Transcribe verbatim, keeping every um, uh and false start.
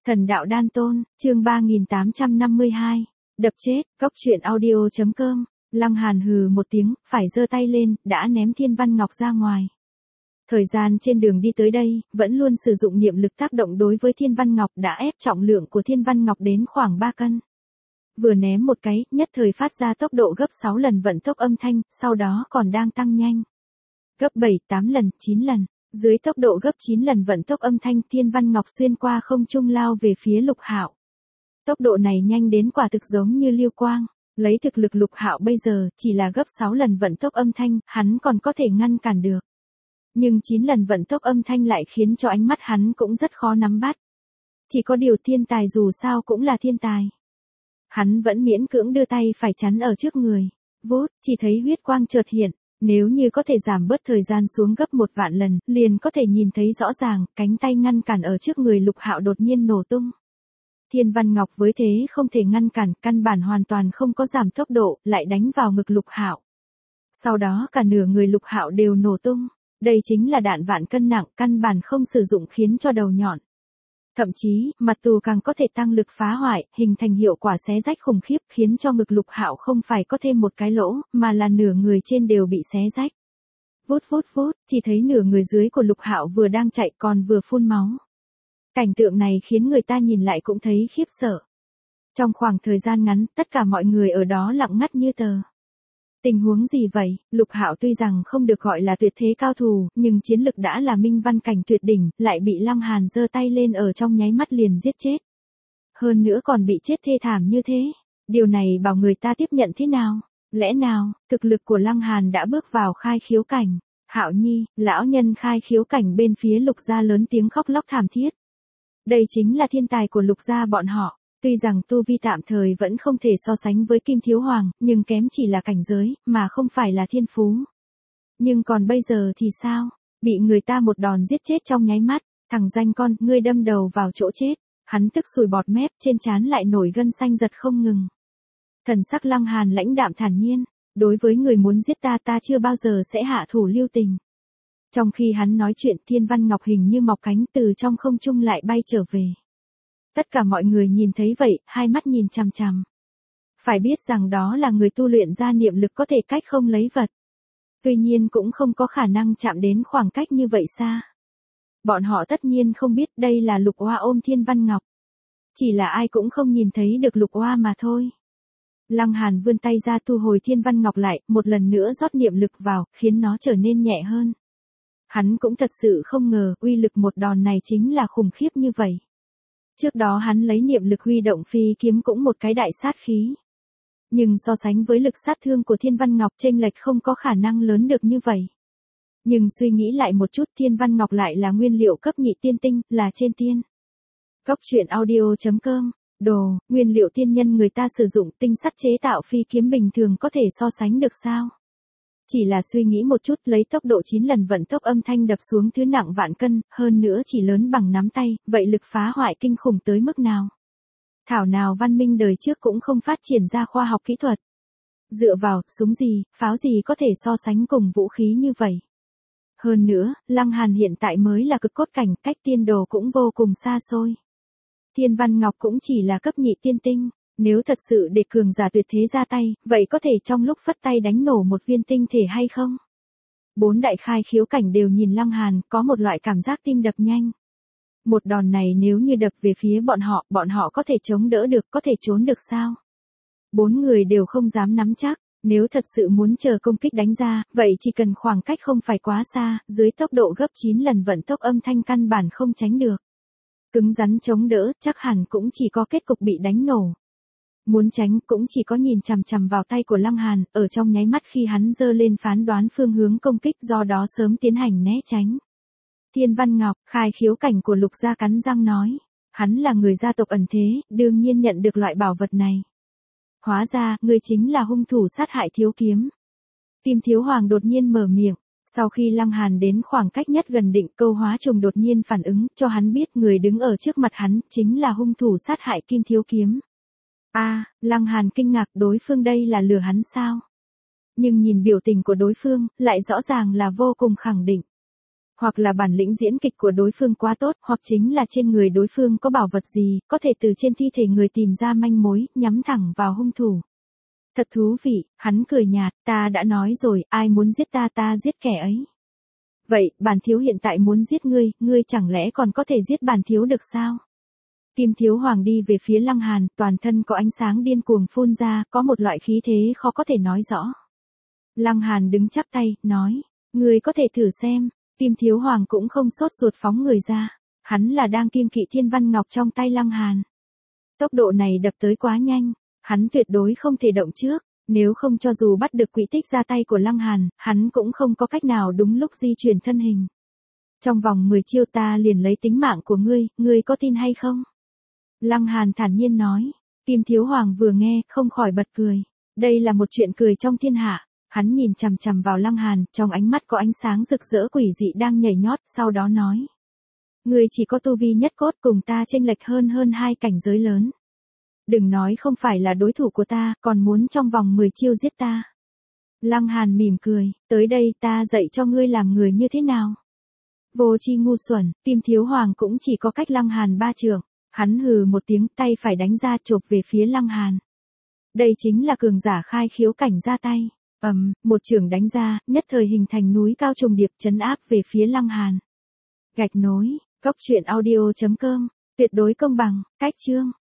Thần đạo đan tôn, chương ba nghìn tám trăm năm mươi hai. Đập chết, cốc truyện audio.com. Lăng Hàn hừ một tiếng, phải giơ tay lên, đã ném Thiên Văn Ngọc ra ngoài. Thời gian trên đường đi tới đây, vẫn luôn sử dụng niệm lực tác động đối với Thiên Văn Ngọc đã ép trọng lượng của Thiên Văn Ngọc đến khoảng ba cân. Vừa ném một cái, nhất thời phát ra tốc độ gấp sáu lần vận tốc âm thanh, sau đó còn đang tăng nhanh. Gấp bảy, tám lần, chín lần. Dưới tốc độ gấp chín lần vận tốc âm thanh, Thiên Văn Ngọc xuyên qua không trung lao về phía Lục Hạo. Tốc độ này nhanh đến quả thực giống như lưu quang, lấy thực lực Lục Hạo bây giờ, chỉ là gấp sáu lần vận tốc âm thanh, hắn còn có thể ngăn cản được. Nhưng chín lần vận tốc âm thanh lại khiến cho ánh mắt hắn cũng rất khó nắm bắt. Chỉ có điều thiên tài dù sao cũng là thiên tài. Hắn vẫn miễn cưỡng đưa tay phải chắn ở trước người. Vút, chỉ thấy huyết quang chợt hiện. Nếu như có thể giảm bớt thời gian xuống gấp một vạn lần, liền có thể nhìn thấy rõ ràng, cánh tay ngăn cản ở trước người Lục Hạo đột nhiên nổ tung. Thiên Văn Ngọc với thế không thể ngăn cản, căn bản hoàn toàn không có giảm tốc độ, lại đánh vào ngực Lục Hạo. Sau đó cả nửa người Lục Hạo đều nổ tung. Đây chính là đạn vạn cân nặng, căn bản không sử dụng khiến cho đầu nhọn. Thậm chí, mặt tù càng có thể tăng lực phá hoại, hình thành hiệu quả xé rách khủng khiếp, khiến cho ngực Lục Hạo không phải có thêm một cái lỗ, mà là nửa người trên đều bị xé rách. Vút vút vút, chỉ thấy nửa người dưới của Lục Hạo vừa đang chạy còn vừa phun máu. Cảnh tượng này khiến người ta nhìn lại cũng thấy khiếp sợ. Trong khoảng thời gian ngắn, tất cả mọi người ở đó lặng ngắt như tờ. Tình huống gì vậy? Lục Hạo tuy rằng không được gọi là tuyệt thế cao thủ, nhưng chiến lực đã là minh văn cảnh tuyệt đỉnh, lại bị Lăng Hàn giơ tay lên ở trong nháy mắt liền giết chết. Hơn nữa còn bị chết thê thảm như thế. Điều này bảo người ta tiếp nhận thế nào? Lẽ nào, thực lực của Lăng Hàn đã bước vào khai khiếu cảnh? Hạo Nhi, lão nhân khai khiếu cảnh bên phía Lục gia lớn tiếng khóc lóc thảm thiết. Đây chính là thiên tài của Lục gia bọn họ. Tuy rằng tu vi tạm thời vẫn không thể so sánh với Kim Thiếu Hoàng, nhưng kém chỉ là cảnh giới, mà không phải là thiên phú. Nhưng còn bây giờ thì sao? Bị người ta một đòn giết chết trong nháy mắt, thằng danh con, ngươi đâm đầu vào chỗ chết. Hắn tức sùi bọt mép, trên trán lại nổi gân xanh giật không ngừng. Thần sắc Lăng Hàn lãnh đạm thản nhiên, đối với người muốn giết ta ta chưa bao giờ sẽ hạ thủ lưu tình. Trong khi hắn nói chuyện, Thiên Văn Ngọc hình như mọc cánh từ trong không trung lại bay trở về. Tất cả mọi người nhìn thấy vậy, hai mắt nhìn chằm chằm. Phải biết rằng đó là người tu luyện ra niệm lực có thể cách không lấy vật. Tuy nhiên cũng không có khả năng chạm đến khoảng cách như vậy xa. Bọn họ tất nhiên không biết đây là Lục Oa ôm Thiên Văn Ngọc. Chỉ là ai cũng không nhìn thấy được Lục Oa mà thôi. Lăng Hàn vươn tay ra thu hồi Thiên Văn Ngọc lại, một lần nữa rót niệm lực vào, khiến nó trở nên nhẹ hơn. Hắn cũng thật sự không ngờ, uy lực một đòn này chính là khủng khiếp như vậy. Trước đó hắn lấy niệm lực huy động phi kiếm cũng một cái đại sát khí. Nhưng so sánh với lực sát thương của Thiên Văn Ngọc chênh lệch không có khả năng lớn được như vậy. Nhưng suy nghĩ lại một chút, Thiên Văn Ngọc lại là nguyên liệu cấp nhị tiên tinh, là trên tiên. Cốc truyện audio.com. Đồ, nguyên liệu tiên nhân người ta sử dụng tinh sắt chế tạo phi kiếm bình thường có thể so sánh được sao? Chỉ là suy nghĩ một chút, lấy tốc độ chín lần vận tốc âm thanh đập xuống thứ nặng vạn cân, hơn nữa chỉ lớn bằng nắm tay, vậy lực phá hoại kinh khủng tới mức nào? Thảo nào văn minh đời trước cũng không phát triển ra khoa học kỹ thuật. Dựa vào, súng gì, pháo gì có thể so sánh cùng vũ khí như vậy? Hơn nữa, Lăng Hàn hiện tại mới là cực cốt cảnh, cách tiên đồ cũng vô cùng xa xôi. Thiên Văn Ngọc cũng chỉ là cấp nhị tiên tinh. Nếu thật sự để cường giả tuyệt thế ra tay, vậy có thể trong lúc phất tay đánh nổ một viên tinh thể hay không? Bốn đại khai khiếu cảnh đều nhìn Lăng Hàn, có một loại cảm giác tim đập nhanh. Một đòn này nếu như đập về phía bọn họ, bọn họ có thể chống đỡ được, có thể trốn được sao? Bốn người đều không dám nắm chắc, nếu thật sự muốn chờ công kích đánh ra, vậy chỉ cần khoảng cách không phải quá xa, dưới tốc độ gấp chín lần vận tốc âm thanh căn bản không tránh được. Cứng rắn chống đỡ, chắc hẳn cũng chỉ có kết cục bị đánh nổ. Muốn tránh cũng chỉ có nhìn chằm chằm vào tay của Lăng Hàn, ở trong nháy mắt khi hắn giơ lên phán đoán phương hướng công kích, do đó sớm tiến hành né tránh. Thiên Văn Ngọc, khai khiếu cảnh của Lục gia cắn răng nói. Hắn là người gia tộc ẩn thế, đương nhiên nhận được loại bảo vật này. Hóa ra, người chính là hung thủ sát hại Thiếu Kiếm. Kim Thiếu Hoàng đột nhiên mở miệng. Sau khi Lăng Hàn đến khoảng cách nhất gần định, Câu Hóa Trùng đột nhiên phản ứng, cho hắn biết người đứng ở trước mặt hắn, chính là hung thủ sát hại Kim Thiếu Kiếm. A, à, Lăng Hàn kinh ngạc, đối phương đây là lừa hắn sao? Nhưng nhìn biểu tình của đối phương, lại rõ ràng là vô cùng khẳng định. Hoặc là bản lĩnh diễn kịch của đối phương quá tốt, hoặc chính là trên người đối phương có bảo vật gì, có thể từ trên thi thể người tìm ra manh mối, nhắm thẳng vào hung thủ. Thật thú vị, hắn cười nhạt, ta đã nói rồi, ai muốn giết ta ta giết kẻ ấy. Vậy, bản thiếu hiện tại muốn giết ngươi, ngươi chẳng lẽ còn có thể giết bản thiếu được sao? Kim Thiếu Hoàng đi về phía Lăng Hàn, toàn thân có ánh sáng điên cuồng phun ra, có một loại khí thế khó có thể nói rõ. Lăng Hàn đứng chắp tay, nói, ngươi có thể thử xem. Kim Thiếu Hoàng cũng không sốt ruột phóng người ra, hắn là đang kiêng kỵ Thiên Văn Ngọc trong tay Lăng Hàn. Tốc độ này đập tới quá nhanh, hắn tuyệt đối không thể động trước, nếu không cho dù bắt được quỹ tích ra tay của Lăng Hàn, hắn cũng không có cách nào đúng lúc di chuyển thân hình. Trong vòng mười chiêu ta liền lấy tính mạng của ngươi, ngươi có tin hay không? Lăng Hàn thản nhiên nói, Kim Thiếu Hoàng vừa nghe, không khỏi bật cười. Đây là một chuyện cười trong thiên hạ. Hắn nhìn chằm chằm vào Lăng Hàn, trong ánh mắt có ánh sáng rực rỡ quỷ dị đang nhảy nhót, sau đó nói. Ngươi chỉ có tu vi nhất cốt, cùng ta chênh lệch hơn hơn hai cảnh giới lớn. Đừng nói không phải là đối thủ của ta, còn muốn trong vòng mười chiêu giết ta. Lăng Hàn mỉm cười, tới đây ta dạy cho ngươi làm người như thế nào. Vô tri ngu xuẩn, Kim Thiếu Hoàng cũng chỉ có cách Lăng Hàn ba trượng. Hắn hừ một tiếng, tay phải đánh ra chộp về phía Lăng Hàn. Đây chính là cường giả khai khiếu cảnh ra tay. Ầm, um, một chưởng đánh ra, nhất thời hình thành núi cao trùng điệp trấn áp về phía Lăng Hàn. Gạch nối, góc truyện audio chấm com, tuyệt đối công bằng, cách chương.